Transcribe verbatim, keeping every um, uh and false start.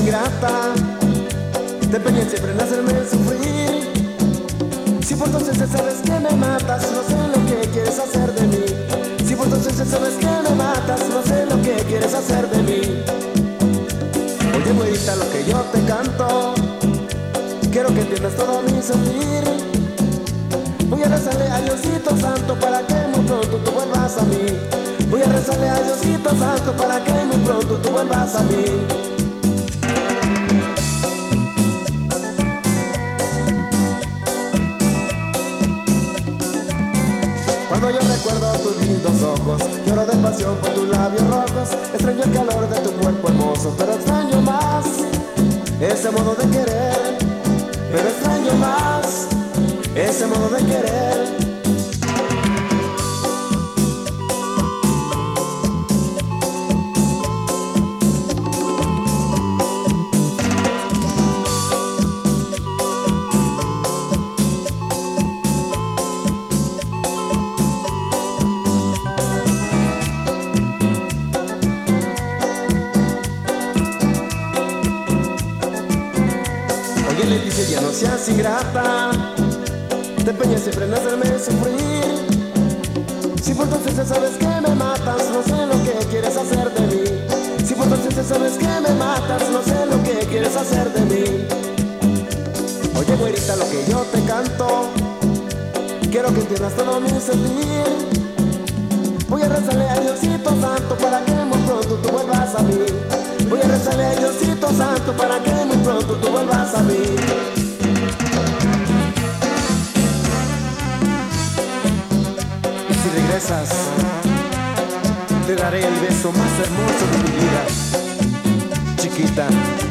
ingrata, te empeñas siempre en hacerme sufrir. Si por tus veces sabes que me matas, no sé lo que quieres hacer de mí. Si por tus veces sabes que me matas, no sé lo que quieres hacer de mí. Oye, güerita, lo que yo te canto, quiero que entiendas todo mi sentir. Voy a rezarle a Diosito Santo para que muy pronto tú vuelvas a mí. Voy a rezarle a Diosito Santo para que muy pronto tú vuelvas a mí. Cuando yo recuerdo tus lindos ojos, lloro de pasión por tus labios rojos. Extraño el calor de tu cuerpo hermoso, pero extraño más ese modo de querer. Pero extraño más ese modo de querer. Oye, Leticia, ya no seas ingrata, te empeñas siempre en hacerme sufrir. Si por tus veces sabes que me matas, no sé lo que quieres hacer de mí. Si por tus veces sabes que me matas, no sé lo que quieres hacer de mí. Oye, güerita, lo que yo te canto, quiero que entiendas todo mi sentir. Voy a rezarle a Diosito Santo para que muy pronto tú vuelvas a mí. Voy a rezarle a Diosito Santo para que muy pronto tú vuelvas a mí. Y si regresas, te daré el beso más hermoso de mi vida, chiquita.